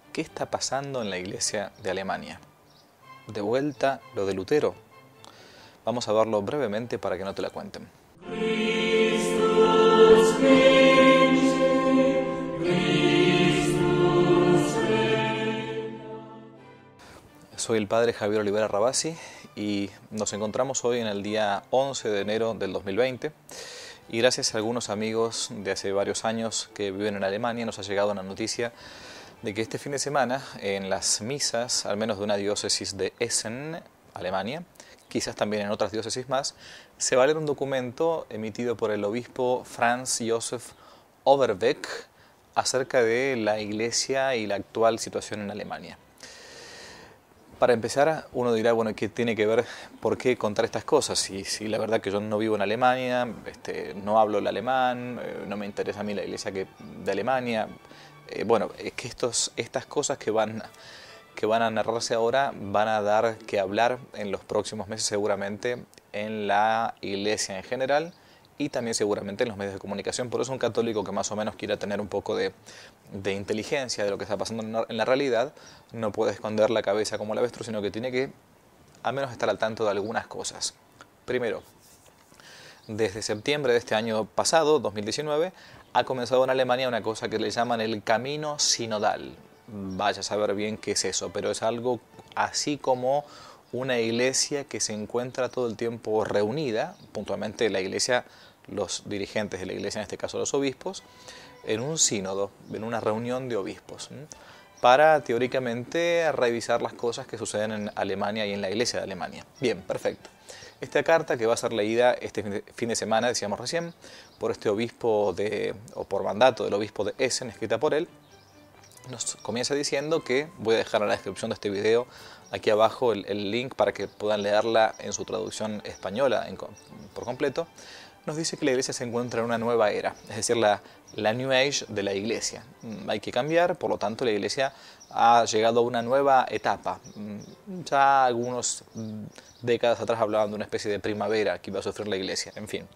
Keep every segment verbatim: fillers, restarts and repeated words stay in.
¿Qué está pasando en la Iglesia de Alemania? ¿De vuelta lo de Lutero? Vamos a verlo brevemente para que no te la cuenten. Soy el padre Javier Olivera Rabasi y nos encontramos hoy en el día once de enero del dos mil veinte y gracias a algunos amigos de hace varios años que viven en Alemania nos ha llegado una noticia de que este fin de semana en las misas, al menos de una diócesis de Essen, Alemania, quizás también en otras diócesis más, se va a leer un documento emitido por el obispo Franz Josef Overbeck acerca de la Iglesia y la actual situación en Alemania. Para empezar, uno dirá, bueno, ¿qué tiene que ver, por qué contar estas cosas? Y si la verdad que yo no vivo en Alemania, este, no hablo el alemán, eh, no me interesa a mí la Iglesia que, de Alemania. Eh, bueno, es que estos, estas cosas que van, que van a narrarse ahora van a dar que hablar en los próximos meses seguramente en la Iglesia en general y también seguramente en los medios de comunicación. Por eso un católico que más o menos quiera tener un poco de, de inteligencia de lo que está pasando en la, en la realidad no puede esconder la cabeza como el avestruz, sino que tiene que al menos estar al tanto de algunas cosas. Primero, desde septiembre de este año pasado, dos mil diecinueve, ha comenzado en Alemania una cosa que le llaman el camino sinodal. Vaya a saber bien qué es eso, pero es algo así como una iglesia que se encuentra todo el tiempo reunida, puntualmente la iglesia, los dirigentes de la iglesia, en este caso los obispos, en un sínodo, en una reunión de obispos, ¿m? para teóricamente revisar las cosas que suceden en Alemania y en la iglesia de Alemania. Bien, perfecto. Esta carta que va a ser leída este fin de semana, decíamos recién, por este obispo, de, o por mandato del obispo de Essen, escrita por él, nos comienza diciendo que, voy a dejar en la descripción de este video aquí abajo el, el link para que puedan leerla en su traducción española en, por completo, nos dice que la iglesia se encuentra en una nueva era, es decir, la, la New Age de la iglesia. Hay que cambiar, por lo tanto la iglesia ha llegado a una nueva etapa. Ya algunas décadas atrás hablaban de una especie de primavera que iba a sufrir la iglesia, en fin.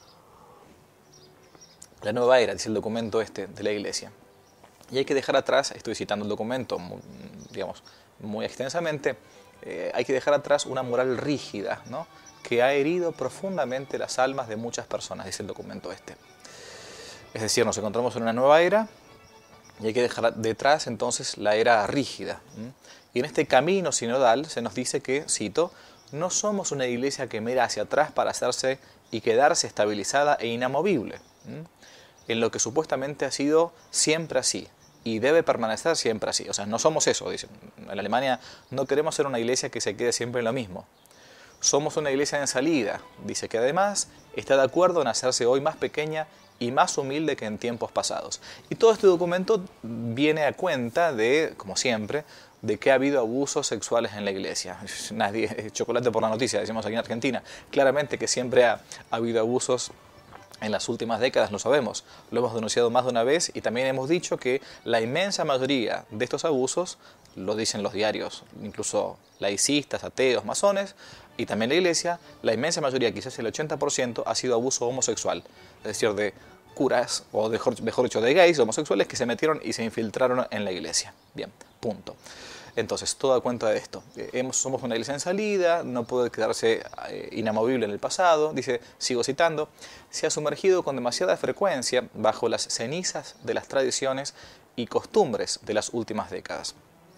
La nueva era, dice el documento este de la iglesia. Y hay que dejar atrás, estoy citando el documento, muy, digamos, muy extensamente, eh, hay que dejar atrás una moral rígida, ¿no?, que ha herido profundamente las almas de muchas personas, dice el documento este. Es decir, nos encontramos en una nueva era y hay que dejar detrás entonces la era rígida. ¿m? Y en este camino sinodal se nos dice que, cito, no somos una iglesia que mira hacia atrás para hacerse y quedarse estabilizada e inamovible, ¿m? en lo que supuestamente ha sido siempre así y debe permanecer siempre así. O sea, no somos eso, dicen. En Alemania no queremos ser una iglesia que se quede siempre en lo mismo. Somos una iglesia en salida, dice que además está de acuerdo en hacerse hoy más pequeña y más humilde que en tiempos pasados. Y todo este documento viene a cuenta de, como siempre, de que ha habido abusos sexuales en la iglesia. Nadie, chocolate por la noticia, decimos aquí en Argentina. Claramente que siempre ha, ha habido abusos en las últimas décadas, lo sabemos. Lo hemos denunciado más de una vez y también hemos dicho que la inmensa mayoría de estos abusos, lo dicen los diarios, incluso laicistas, ateos, masones, y también la iglesia, la inmensa mayoría, quizás el ochenta por ciento, ha sido abuso homosexual. Es decir, de curas, o mejor, mejor dicho, de gays, homosexuales, que se metieron y se infiltraron en la iglesia. Bien, punto. Entonces, todo da cuenta de esto. Eh, somos una iglesia en salida, no puede quedarse eh, inamovible en el pasado. Dice, sigo citando, se ha sumergido con demasiada frecuencia bajo las cenizas de las tradiciones y costumbres de las últimas décadas.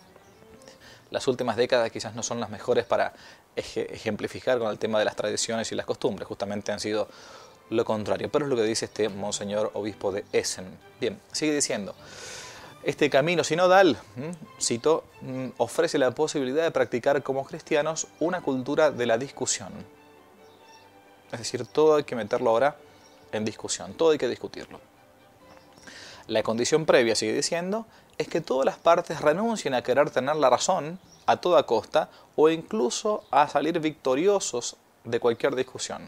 Las últimas décadas quizás no son las mejores para ejemplificar con el tema de las tradiciones y las costumbres, justamente han sido lo contrario, pero es lo que dice este monseñor obispo de Essen. Bien, sigue diciendo, este camino sinodal, cito, ofrece la posibilidad de practicar como cristianos una cultura de la discusión. Es decir, todo hay que meterlo ahora en discusión, todo hay que discutirlo. La condición previa, sigue diciendo, es que todas las partes renuncien a querer tener la razón a toda costa o incluso a salir victoriosos de cualquier discusión.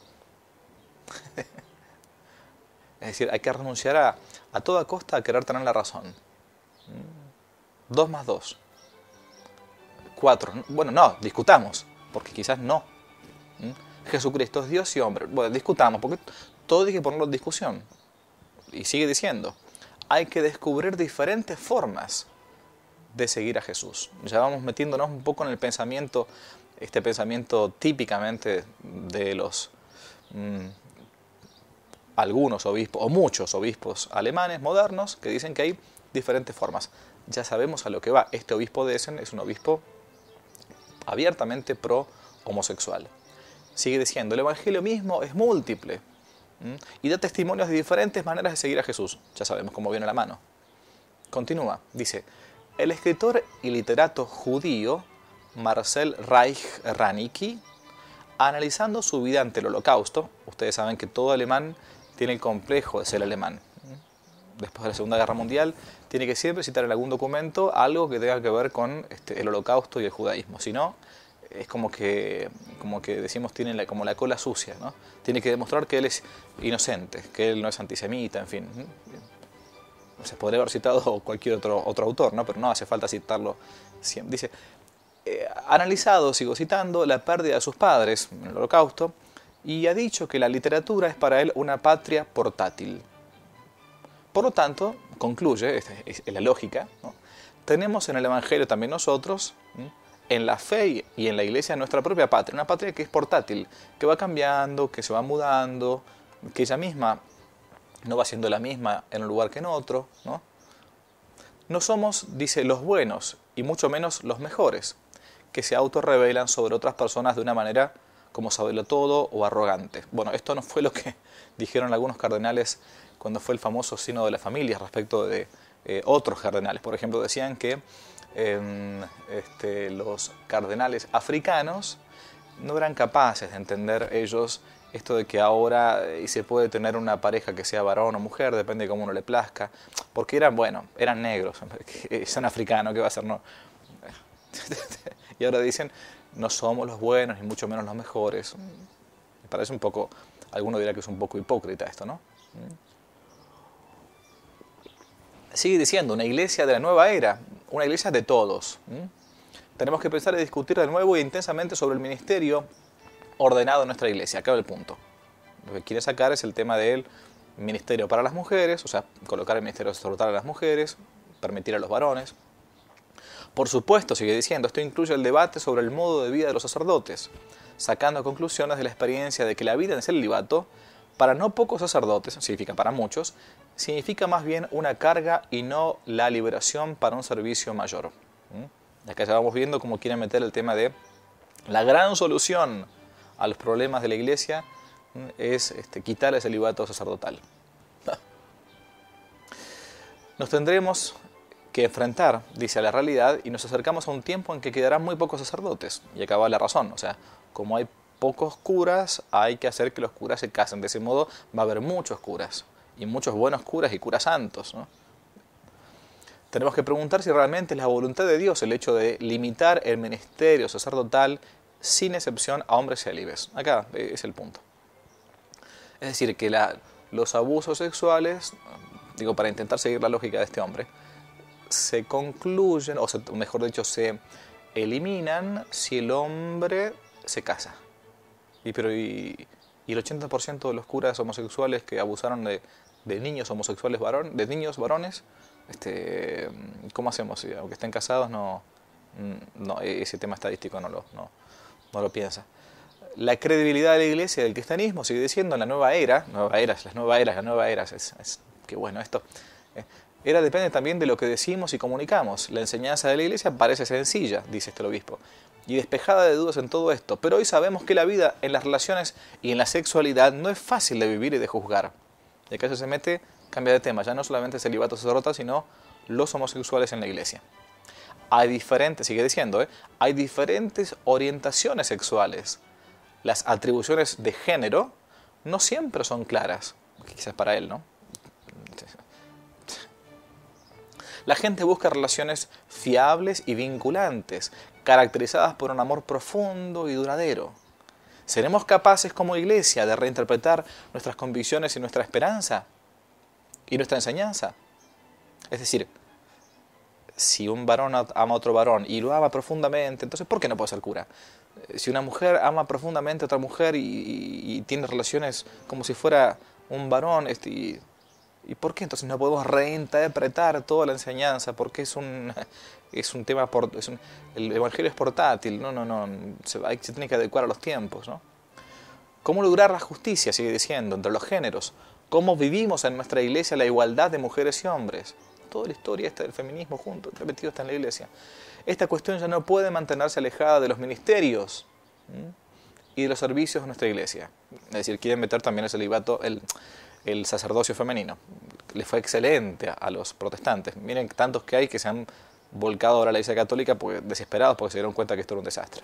Es decir, hay que renunciar a, a toda costa a querer tener la razón. Dos más dos. Cuatro. Bueno, no, discutamos, porque quizás no. Jesucristo es Dios y hombre. Bueno, discutamos, porque todo hay que ponerlo en discusión. Y sigue diciendo, hay que descubrir diferentes formas de seguir a Jesús. Ya vamos metiéndonos un poco en el pensamiento, este pensamiento típicamente de los mmm, algunos obispos, o muchos obispos alemanes modernos, que dicen que hay diferentes formas. Ya sabemos a lo que va. Este obispo de Essen es un obispo abiertamente pro-homosexual. Sigue diciendo, el Evangelio mismo es múltiple, ¿m? y da testimonios de diferentes maneras de seguir a Jesús. Ya sabemos cómo viene la mano. Continúa, dice, el escritor y literato judío Marcel Reich Ranicki, analizando su vida ante el Holocausto, ustedes saben que todo alemán tiene el complejo de ser alemán. Después de la Segunda Guerra Mundial, tiene que siempre citar en algún documento algo que tenga que ver con este, el Holocausto y el judaísmo. Si no, es como que, como que decimos, tiene la, como la cola sucia, ¿no? Tiene que demostrar que él es inocente, que él no es antisemita, en fin. Se podría haber citado cualquier otro, otro autor, ¿no? Pero no hace falta citarlo siempre. Dice, eh, analizado, sigo citando, la pérdida de sus padres en el Holocausto, y ha dicho que la literatura es para él una patria portátil. Por lo tanto, concluye, esta es la lógica, ¿no? Tenemos en el Evangelio también nosotros, ¿sí?, en la fe y en la iglesia, nuestra propia patria, una patria que es portátil, que va cambiando, que se va mudando, que ella misma no va siendo la misma en un lugar que en otro, ¿no? No somos, dice, los buenos, y mucho menos los mejores, que se autorrevelan sobre otras personas de una manera como saberlo todo o arrogante. Bueno, esto no fue lo que dijeron algunos cardenales cuando fue el famoso sínodo de las familias respecto de eh, otros cardenales. Por ejemplo, decían que eh, este, los cardenales africanos no eran capaces de entender ellos esto de que ahora eh, se puede tener una pareja que sea varón o mujer, depende de cómo uno le plazca, porque eran, bueno, eran negros, son africanos, ¿qué va a ser? No. Y ahora dicen, no somos los buenos y mucho menos los mejores. Me parece un poco, alguno dirá que es un poco hipócrita esto, ¿no? Sigue diciendo, una iglesia de la nueva era, una iglesia de todos. ¿Mm? Tenemos que pensar y discutir de nuevo e intensamente sobre el ministerio ordenado en nuestra iglesia. Acá va el punto. Lo que quiere sacar es el tema del ministerio para las mujeres, o sea, colocar el ministerio sacerdotal a las mujeres, permitir a los varones. Por supuesto, sigue diciendo, esto incluye el debate sobre el modo de vida de los sacerdotes, sacando conclusiones de la experiencia de que la vida en celibato, para no pocos sacerdotes, significa para muchos, significa más bien una carga y no la liberación para un servicio mayor. ¿Mm? Acá ya vamos viendo cómo quieren meter el tema de la gran solución a los problemas de la iglesia es este, quitar el celibato sacerdotal. Nos tendremos que enfrentar, dice, a la realidad y nos acercamos a un tiempo en que quedarán muy pocos sacerdotes. Y acá va la razón, o sea, como hay pocos curas, hay que hacer que los curas se casen. De ese modo va a haber muchos curas, y muchos buenos curas y curas santos, ¿no? Tenemos que preguntar si realmente es la voluntad de Dios el hecho de limitar el ministerio sacerdotal sin excepción a hombres célibes. Acá es el punto. Es decir, que la, los abusos sexuales, digo, para intentar seguir la lógica de este hombre, se concluyen, o se, mejor dicho, se eliminan si el hombre se casa. Y, pero, y, y el ochenta por ciento de los curas homosexuales que abusaron de, de niños homosexuales varones, de niños varones, este, ¿cómo hacemos? Aunque estén casados, no, no, ese tema estadístico no lo, no, no lo piensa. La credibilidad de la iglesia y del cristianismo, sigue diciendo, en la nueva era, nueva eras, las nuevas eras, las nuevas eras, es, es, qué bueno esto, eh, era depende también de lo que decimos y comunicamos. La enseñanza de la iglesia parece sencilla, dice este obispo, y despejada de dudas en todo esto, pero hoy sabemos que la vida en las relaciones y en la sexualidad no es fácil de vivir y de juzgar. Y acá se mete, cambia de tema, ya no solamente el celibato sacerdotal, sino los homosexuales en la iglesia. Hay diferentes, sigue diciendo, ¿eh? hay diferentes orientaciones sexuales. Las atribuciones de género no siempre son claras, quizás para él, ¿no? La gente busca relaciones fiables y vinculantes, caracterizadas por un amor profundo y duradero. ¿Seremos capaces como iglesia de reinterpretar nuestras convicciones y nuestra esperanza y nuestra enseñanza? Es decir, si un varón ama a otro varón y lo ama profundamente, entonces ¿por qué no puede ser cura? Si una mujer ama profundamente a otra mujer y, y, y tiene relaciones como si fuera un varón este, y, ¿Y por qué entonces no podemos reinterpretar toda la enseñanza? Porque es un, es un tema, por, es un, el Evangelio es portátil, no, no, no, se, hay, se tiene que adecuar a los tiempos, ¿no? ¿Cómo lograr la justicia, sigue diciendo, entre los géneros? ¿Cómo vivimos en nuestra iglesia la igualdad de mujeres y hombres? Toda la historia esta del feminismo junto, repetido está en la iglesia. Esta cuestión ya no puede mantenerse alejada de los ministerios, ¿sí?, y de los servicios de nuestra iglesia. Es decir, quieren meter también el celibato, el, el sacerdocio femenino. Les fue excelente a los protestantes. Miren tantos que hay que se han volcado ahora a la iglesia católica porque, desesperados porque se dieron cuenta que esto era un desastre.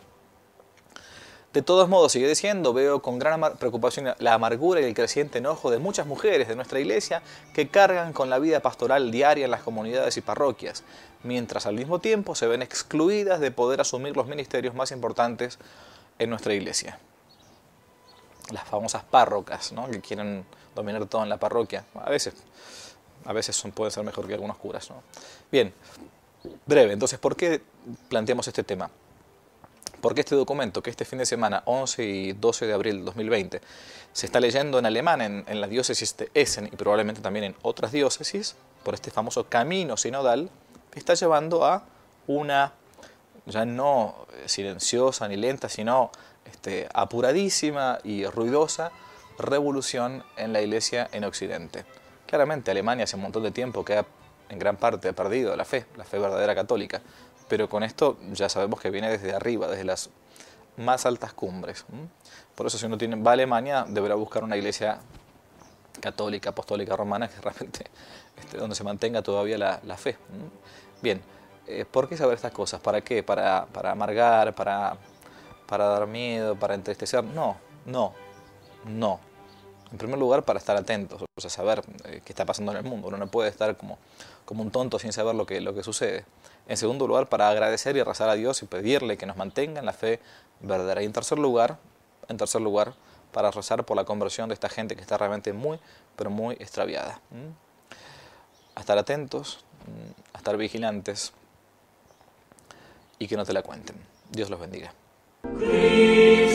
De todos modos, sigue diciendo, veo con gran preocupación la amargura y el creciente enojo de muchas mujeres de nuestra iglesia que cargan con la vida pastoral diaria en las comunidades y parroquias, mientras al mismo tiempo se ven excluidas de poder asumir los ministerios más importantes en nuestra iglesia. Las famosas párrocas, ¿no?, que quieren dominar todo en la parroquia. A veces, a veces son, pueden ser mejor que algunos curas, ¿no? Bien, breve. Entonces, ¿por qué planteamos este tema? Porque este documento, que este fin de semana, once y doce de abril de dos mil veinte, se está leyendo en alemán en, en la diócesis de Essen y probablemente también en otras diócesis, por este famoso camino sinodal, que está llevando a una, ya no silenciosa ni lenta, sino este, apuradísima y ruidosa revolución en la Iglesia en Occidente. Claramente Alemania hace un montón de tiempo que ha, en gran parte ha perdido la fe, la fe verdadera católica, pero con esto ya sabemos que viene desde arriba, desde las más altas cumbres. Por eso si uno tiene, va a Alemania, deberá buscar una iglesia católica, apostólica, romana, que realmente este, donde se mantenga todavía la, la fe. Bien, eh, ¿por qué saber estas cosas? ¿Para qué? ¿Para, para amargar? Para, ¿Para dar miedo? ¿Para entristecer? No, no, no. En primer lugar, para estar atentos, o sea, saber eh, qué está pasando en el mundo. Uno no puede estar como, como un tonto sin saber lo que, lo que sucede. En segundo lugar, para agradecer y rezar a Dios y pedirle que nos mantenga en la fe verdadera. Y en tercer lugar, en tercer lugar, para rezar por la conversión de esta gente que está realmente muy, pero muy extraviada. ¿Mm? A estar atentos, a estar vigilantes y que no te la cuenten. Dios los bendiga.